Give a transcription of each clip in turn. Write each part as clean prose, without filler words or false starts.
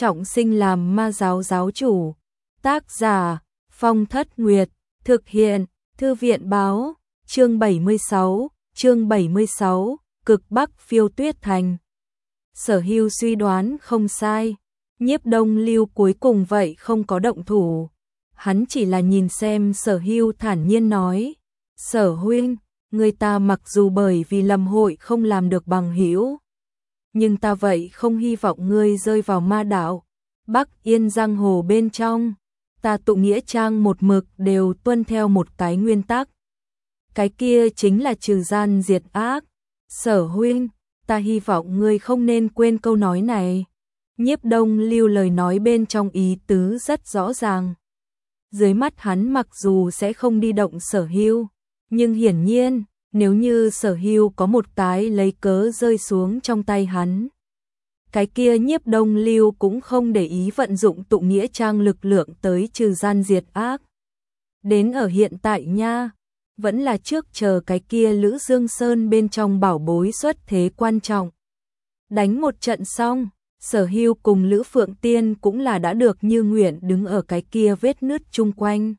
trọng sinh làm ma giáo giáo chủ. Tác giả Phong Thất Nguyệt, thực hiện Thư viện báo, chương 76, Cực Bắc Phiêu Tuyết Thành. Sở Hưu suy đoán không sai, Nhiếp Đông Lưu cuối cùng vậy không có động thủ. Hắn chỉ là nhìn xem. Sở Hưu thản nhiên nói, Sở huynh, người ta mặc dù bởi vì Lâm hội không làm được bằng hữu, nhưng ta vậy không hy vọng ngươi rơi vào ma đạo. Bắc Yên giang hồ bên trong, ta tụ nghĩa trang một mực đều tuân theo một cái nguyên tắc. Cái kia chính là trừ gian diệt ác. Sở huynh, ta hy vọng ngươi không nên quên câu nói này. Nhiếp Đông Lưu lời nói bên trong ý tứ rất rõ ràng. Dưới mắt hắn mặc dù sẽ không đi động Sở Hưu, nhưng hiển nhiên, nếu như Sở Hưu có một cái lấy cớ rơi xuống trong tay hắn, cái kia Nhiếp Đông Lưu cũng không để ý vận dụng tụ nghĩa trang lực lượng tới trừ gian diệt ác. Đến ở hiện tại nha, vẫn là trước chờ cái kia Lữ Dương Sơn bên trong bảo bối xuất thế quan trọng. Đánh một trận xong, Sở Hưu cùng Lữ Phượng Tiên cũng là đã được như nguyện đứng ở cái kia vết nứt chung quanh.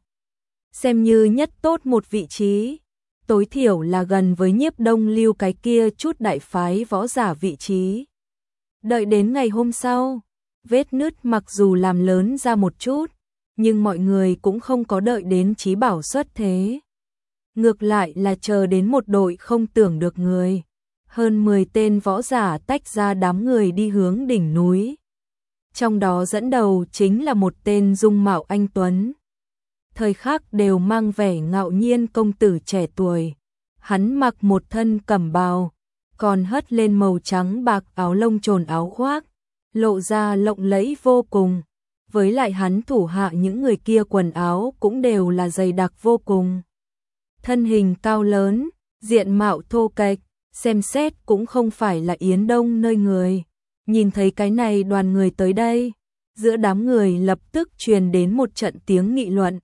Xem như nhất tốt một vị trí, tối thiểu là gần với Nhiếp Đông Lưu cái kia chút đại phái võ giả vị trí. Đợi đến ngày hôm sau, vết nứt mặc dù làm lớn ra một chút, nhưng mọi người cũng không có đợi đến chí bảo xuất thế. Ngược lại là chờ đến một đội không tưởng được người. Hơn 10 tên võ giả tách ra đám người đi hướng đỉnh núi. Trong đó dẫn đầu chính là một tên dung mạo anh tuấn. Thời khắc đều mang vẻ ngạo nhiên công tử trẻ tuổi. Hắn mặc một thân cẩm bào, còn hất lên màu trắng bạc áo lông trồn áo khoác, lộ ra lộng lẫy vô cùng. Với lại hắn thủ hạ những người kia quần áo cũng đều là dày đặc vô cùng. Thân hình cao lớn, diện mạo thô kệch, xem xét cũng không phải là Yến Đông nơi người. Nhìn thấy cái này đoàn người tới đây, giữa đám người lập tức truyền đến một trận tiếng nghị luận.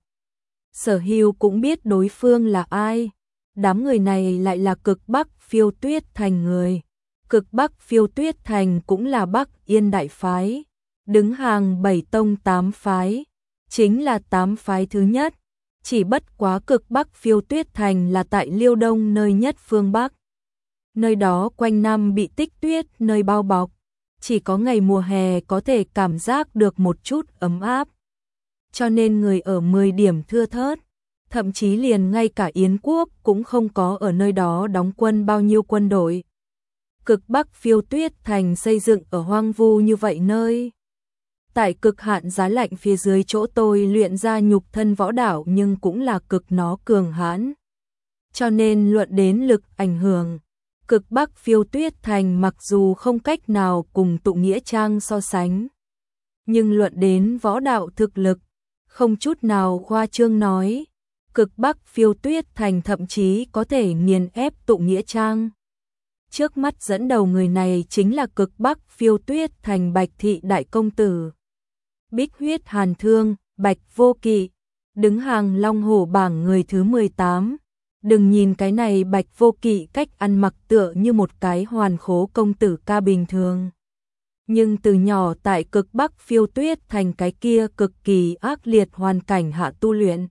Sở Hưu cũng biết đối phương là ai. Đám người này lại là Cực Bắc Phiêu Tuyết Thành người. Cực Bắc Phiêu Tuyết Thành cũng là Bắc Yên đại phái, đứng hàng 7 tông 8 phái, chính là 8 phái thứ nhất. Chỉ bất quá Cực Bắc Phiêu Tuyết Thành là tại Liêu Đông nơi nhất phương Bắc. Nơi đó quanh năm bị tích tuyết nơi bao bọc, chỉ có ngày mùa hè có thể cảm giác được một chút ấm áp. Cho nên người ở 10 điểm thưa thớt, thậm chí liền ngay cả Yến quốc cũng không có ở nơi đó đóng quân bao nhiêu quân đội. Cực Bắc Phiêu Tuyết Thành xây dựng ở hoang vu như vậy nơi. Tại cực hạn giá lạnh phía dưới chỗ tôi luyện ra nhục thân võ đạo nhưng cũng là cực nó cường hãn. Cho nên luận đến lực ảnh hưởng, Cực Bắc Phiêu Tuyết Thành mặc dù không cách nào cùng tụ nghĩa trang so sánh, nhưng luận đến võ đạo thực lực, không chút nào khoa trương nói, Cực Bắc Phiêu Tuyết Thành thậm chí có thể nghiền ép tụ nghĩa trang. Trước mắt dẫn đầu người này chính là Cực Bắc Phiêu Tuyết Thành Bạch Thị đại công tử. Bích huyết hàn thương, Bạch Vô Kỵ, đứng hàng Long Hổ bảng người thứ 18. Đừng nhìn cái này Bạch Vô Kỵ cách ăn mặc tựa như một cái hoàn khố công tử ca bình thường. Nhưng từ nhỏ tại Cực Bắc Phiêu Tuyết Thành cái kia cực kỳ ác liệt hoàn cảnh hạ tu luyện.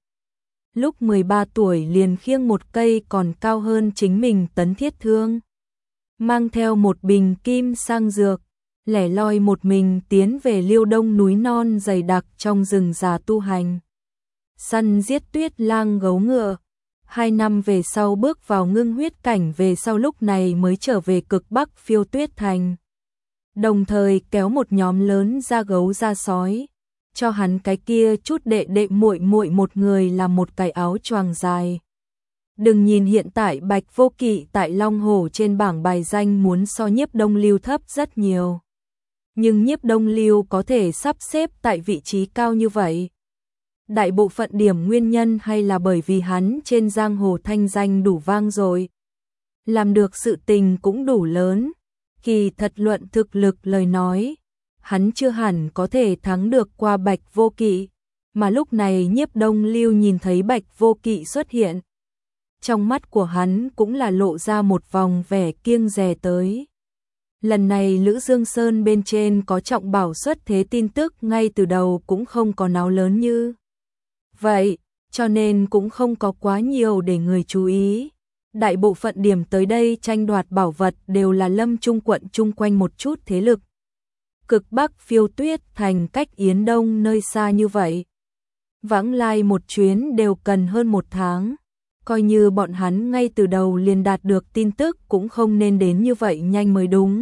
Lúc 13 tuổi liền khiêng một cây còn cao hơn chính mình tấn thiết thương. Mang theo một bình kim sang dược, lẻ loi một mình tiến về Liêu Đông núi non dày đặc trong rừng già tu hành. Săn giết tuyết lang gấu ngựa. 2 năm về sau bước vào ngưng huyết cảnh, về sau lúc này mới trở về Cực Bắc Phiêu Tuyết Thành. Đồng thời kéo một nhóm lớn da gấu da sói, cho hắn cái kia chút đệ đệ muội muội một người làm một cái áo choàng dài. Đừng nhìn hiện tại Bạch Vô Kỵ tại Long Hổ trên bảng bài danh muốn so Nhiếp Đông Lưu thấp rất nhiều. Nhưng Nhiếp Đông Lưu có thể sắp xếp tại vị trí cao như vậy. Đại bộ phận điểm nguyên nhân hay là bởi vì hắn trên giang hồ thanh danh đủ vang rồi. Làm được sự tình cũng đủ lớn. Kỳ thật luận thực lực lời nói, hắn chưa hẳn có thể thắng được qua Bạch Vô Kỵ. Mà lúc này Nhiếp Đông Lưu nhìn thấy Bạch Vô Kỵ xuất hiện, trong mắt của hắn cũng là lộ ra một vòng vẻ kiêng dè tới. Lần này Lữ Dương Sơn bên trên có trọng bảo xuất thế tin tức ngay từ đầu cũng không có náo lớn như vậy, cho nên cũng không có quá nhiều để người chú ý. Đại bộ phận điểm tới đây tranh đoạt bảo vật đều là Lâm Trung quận chung quanh một chút thế lực. Cực Bắc Phiêu Tuyết Thành cách Yến Đông nơi xa như vậy. Vãng lai một chuyến đều cần hơn 1 tháng. Coi như bọn hắn ngay từ đầu liền đạt được tin tức cũng không nên đến như vậy nhanh mới đúng.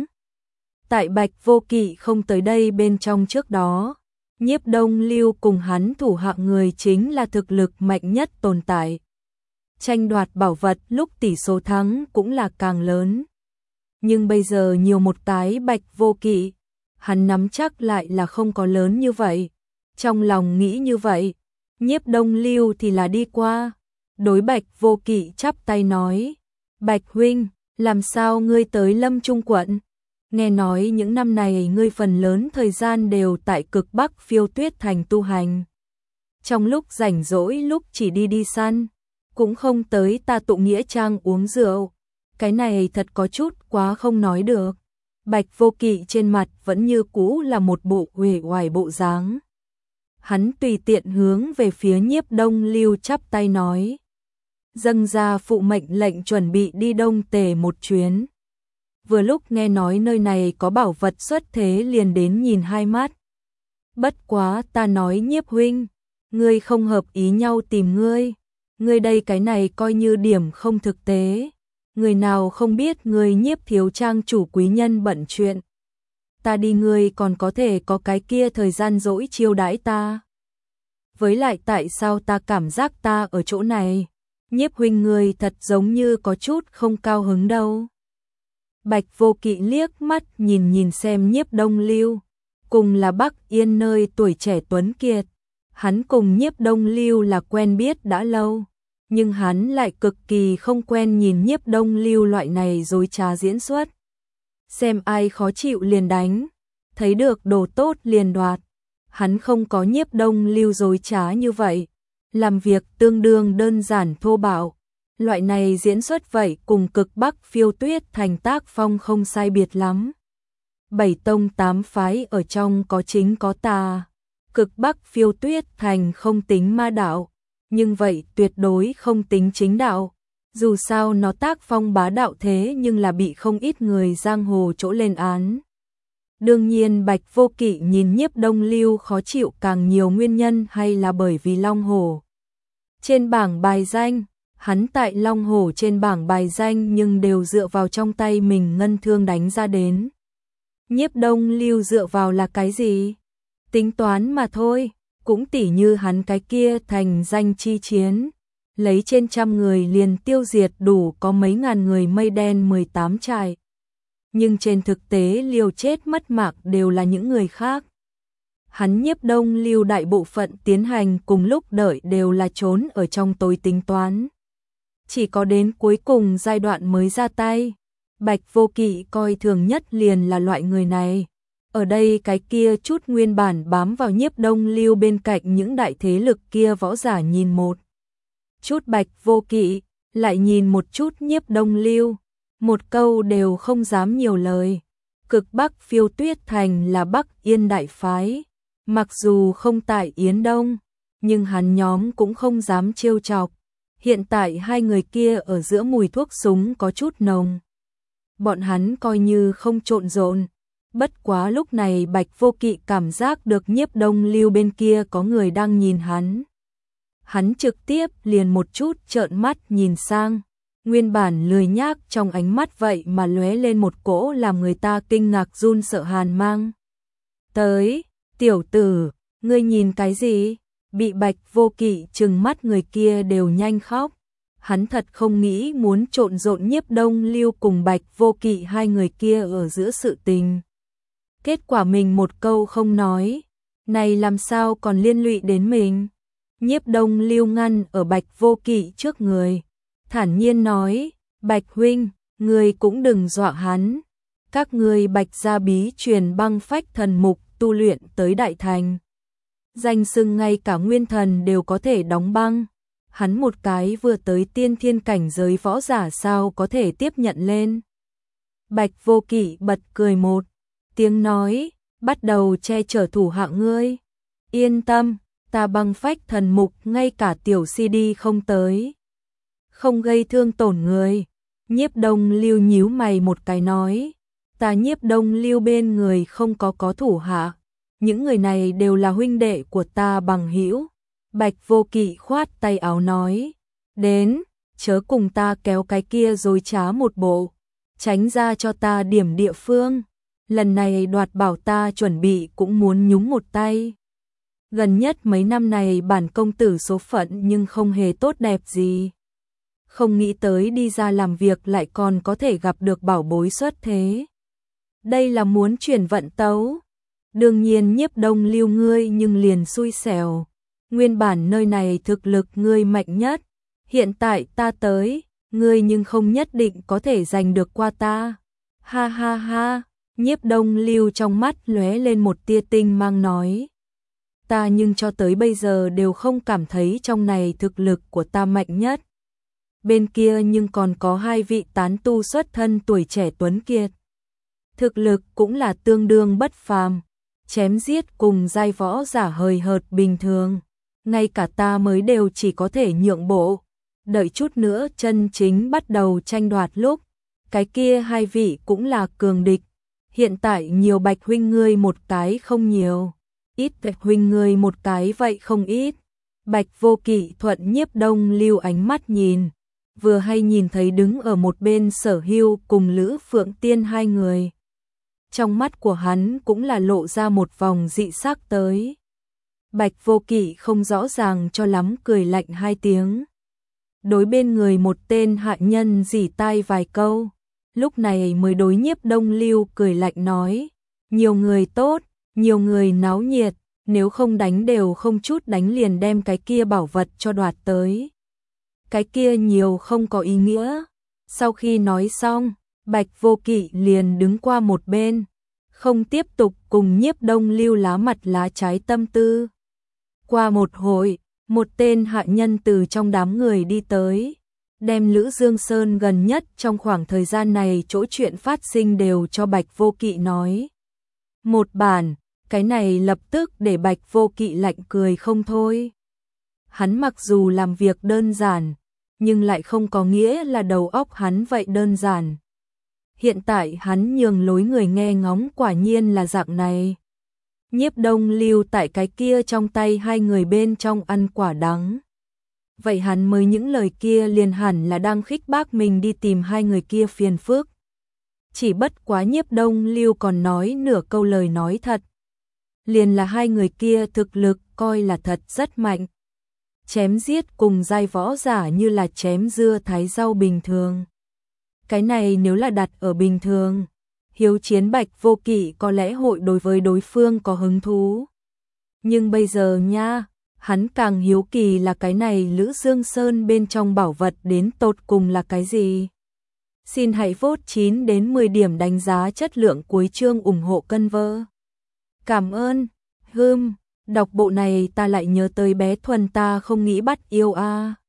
Tại Bạch Vô Kỵ không tới đây bên trong trước đó, Nhiếp Đông Lưu cùng hắn thủ hạ người chính là thực lực mạnh nhất tồn tại. Tranh đoạt bảo vật lúc tỷ số thắng cũng là càng lớn. Nhưng bây giờ nhiều một cái Bạch Vô Kỵ, hắn nắm chắc lại là không có lớn như vậy. Trong lòng nghĩ như vậy, Nhiếp Đông Lưu thì là đi qua. Đối Bạch Vô Kỵ chắp tay nói, Bạch huynh, làm sao ngươi tới Lâm Trung quận? Nghe nói những năm này ngươi phần lớn thời gian đều tại Cực Bắc Phiêu Tuyết Thành tu hành. Trong lúc rảnh rỗi lúc chỉ đi săn, cũng không tới ta tụ nghĩa trang uống rượu. Cái này thật có chút quá không nói được. Bạch Vô Kỵ trên mặt vẫn như cũ là một bộ uể oải bộ dáng. Hắn tùy tiện hướng về phía Nhiếp Đông Lưu chắp tay nói, dâng ra phụ mệnh lệnh chuẩn bị đi Đông Tề một chuyến. Vừa lúc nghe nói nơi này có bảo vật xuất thế liền đến nhìn hai mắt. Bất quá ta nói Nhiếp huynh, ngươi không hợp ý nhau tìm ngươi. Ngươi đây cái này coi như điểm không thực tế. Người nào không biết ngươi Nhiếp thiếu trang chủ quý nhân bận chuyện. Ta đi ngươi còn có thể có cái kia thời gian dỗi chiêu đãi ta. Với lại tại sao ta cảm giác ta ở chỗ này? Nhiếp huynh ngươi thật giống như có chút không cao hứng đâu. Bạch Vô Kỵ liếc mắt nhìn xem Nhiếp Đông Lưu, cùng là Bắc Yên nơi tuổi trẻ tuấn kiệt. Hắn cùng Nhiếp Đông Lưu là quen biết đã lâu, nhưng hắn lại cực kỳ không quen nhìn Nhiếp Đông Lưu loại này dối trá diễn xuất. Xem ai khó chịu liền đánh, thấy được đồ tốt liền đoạt. Hắn không có Nhiếp Đông Lưu dối trá như vậy, làm việc tương đương đơn giản thô bạo. Loại này diễn xuất vậy cùng Cực Bắc Phiêu Tuyết Thành tác phong không sai biệt lắm. 7 tông 8 phái ở trong có chính có tà. Cực Bắc Phiêu Tuyết Thành không tính ma đạo, nhưng vậy tuyệt đối không tính chính đạo. Dù sao nó tác phong bá đạo thế nhưng là bị không ít người giang hồ chỗ lên án. Đương nhiên Bạch Vô Kỵ nhìn Nhiếp Đông Lưu khó chịu càng nhiều nguyên nhân hay là bởi vì Long Hổ. Trên bảng bài danh, hắn tại Long Hổ trên bảng bài danh nhưng đều dựa vào trong tay mình ngân thương đánh ra đến. Nhiếp Đông Lưu dựa vào là cái gì? Tính toán mà thôi, cũng tỉ như hắn cái kia thành danh chi chiến. Lấy trên 100 người liền tiêu diệt đủ có mấy ngàn người mây đen 18 trại. Nhưng trên thực tế liều chết mất mạng đều là những người khác. Hắn Nhiếp Đông Lưu đại bộ phận tiến hành cùng lúc đợi đều là trốn ở trong tối tính toán. Chỉ có đến cuối cùng giai đoạn mới ra tay. Bạch Vô Kỵ coi thường nhất liền là loại người này. Ở đây cái kia chút nguyên bản bám vào Nhiếp Đông Lưu bên cạnh những đại thế lực kia võ giả nhìn một chút Bạch Vô Kỵ, lại nhìn một chút Nhiếp Đông Lưu, một câu đều không dám nhiều lời. Cực Bắc Phiêu Tuyết Thành là Bắc Yên đại phái, mặc dù không tại Yến Đông, nhưng hắn nhóm cũng không dám trêu chọc. Hiện tại hai người kia ở giữa mùi thuốc súng có chút nồng. Bọn hắn coi như không trộn rộn. Bất quá lúc này Bạch Vô Kỵ cảm giác được Nhiếp Đông Lưu bên kia có người đang nhìn hắn. Hắn trực tiếp liền một chút trợn mắt nhìn sang. Nguyên bản lười nhác trong ánh mắt vậy mà lóe lên một cỗ làm người ta kinh ngạc run sợ hàn mang. Tới, tiểu tử, ngươi nhìn cái gì? Bị Bạch Vô Kỵ trừng mắt người kia đều nhanh khóc. Hắn thật không nghĩ muốn trộn rộn Nhiếp Đông Lưu cùng Bạch Vô Kỵ hai người kia ở giữa sự tình. Kết quả mình một câu không nói, này làm sao còn liên lụy đến mình. Nhiếp Đông Lưu ngăn ở Bạch Vô Kỵ trước người, thản nhiên nói, Bạch huynh, ngươi cũng đừng dọa hắn. Các ngươi Bạch gia bí truyền băng phách thần mục tu luyện tới đại thành. Danh xưng ngay cả nguyên thần đều có thể đóng băng. Hắn một cái vừa tới tiên thiên cảnh giới võ giả sao có thể tiếp nhận lên. Bạch Vô Kỵ bật cười một tiếng nói, bắt đầu che chở thủ hạ ngươi. Yên tâm, ta băng phách thần mục ngay cả tiểu CD không tới. Không gây thương tổn người. Nhiếp Đông Lưu nhíu mày một cái nói, ta Nhiếp Đông Lưu bên người không có thủ hạ. Những người này đều là huynh đệ của ta bằng hữu. Bạch Vô Kỵ khoát tay áo nói, đến, chớ cùng ta kéo cái kia dối trá một bộ, tránh ra cho ta điểm địa phương. Lần này đoạt bảo ta chuẩn bị cũng muốn nhúng một tay. Gần nhất mấy năm này bản công tử số phận nhưng không hề tốt đẹp gì. Không nghĩ tới đi ra làm việc lại còn có thể gặp được bảo bối xuất thế. Đây là muốn chuyển vận tấu. Đương nhiên Nhiếp Đông Lưu ngươi nhưng liền xui xẻo. Nguyên bản nơi này thực lực ngươi mạnh nhất. Hiện tại ta tới, ngươi nhưng không nhất định có thể giành được qua ta. Ha ha ha, Nhiếp Đông Lưu trong mắt lóe lên một tia tinh mang nói. Ta nhưng cho tới bây giờ đều không cảm thấy trong này thực lực của ta mạnh nhất. Bên kia nhưng còn có hai vị tán tu xuất thân tuổi trẻ tuấn kiệt. Thực lực cũng là tương đương bất phàm, chém giết cùng giai võ giả hời hợt bình thường. Ngay cả ta mới đều chỉ có thể nhượng bộ. Đợi chút nữa chân chính bắt đầu tranh đoạt lúc, cái kia hai vị cũng là cường địch. Hiện tại nhiều Bạch huynh ngươi một cái không nhiều, ít Bạch huynh ngươi một cái vậy không ít. Bạch Vô Kỵ thuận Nhiếp Đông Lưu ánh mắt nhìn, vừa hay nhìn thấy đứng ở một bên Sở Hưu cùng Lữ Phượng Tiên hai người. Trong mắt của hắn cũng là lộ ra một vòng dị sắc tới. Bạch Vô Kỵ không rõ ràng cho lắm cười lạnh hai tiếng. Đối bên người một tên hạ nhân rỉ tai vài câu, lúc này mới đối Nhiếp Đông Lưu cười lạnh nói, nhiều người tốt, nhiều người náo nhiệt, nếu không đánh đều không chút đánh liền đem cái kia bảo vật cho đoạt tới. Cái kia nhiều không có ý nghĩa. Sau khi nói xong, Bạch Vô Kỵ liền đứng qua một bên, không tiếp tục cùng Nhiếp Đông Lưu lá mặt lá trái tâm tư. Qua một hồi, một tên hạ nhân từ trong đám người đi tới, đem Lữ Dương Sơn gần nhất trong khoảng thời gian này chỗ chuyện phát sinh đều cho Bạch Vô Kỵ nói. Một bản, cái này lập tức để Bạch Vô Kỵ lạnh cười không thôi. Hắn mặc dù làm việc đơn giản, nhưng lại không có nghĩa là đầu óc hắn vậy đơn giản. Hiện tại hắn nhường lối người nghe ngóng quả nhiên là dạng này. Nhiếp Đông Lưu tại cái kia trong tay hai người bên trong ăn quả đắng. Vậy hắn mới những lời kia liền hẳn là đang khích bác mình đi tìm hai người kia phiền phức. Chỉ bất quá Nhiếp Đông Lưu còn nói nửa câu lời nói thật. Liền là hai người kia thực lực coi là thật rất mạnh. Chém giết cùng giai võ giả như là chém dưa thái rau bình thường. Cái này nếu là đặt ở bình thường, hiếu chiến Bạch Vô Kỵ có lẽ hội đối với đối phương có hứng thú. Nhưng bây giờ nha, hắn càng hiếu kỳ là cái này Lữ Dương Sơn bên trong bảo vật đến tột cùng là cái gì. Xin hãy vote 9 đến 10 điểm đánh giá chất lượng cuối chương ủng hộ cân vơ. Cảm ơn. Đọc bộ này ta lại nhớ tới bé Thuần ta không nghĩ bắt yêu a.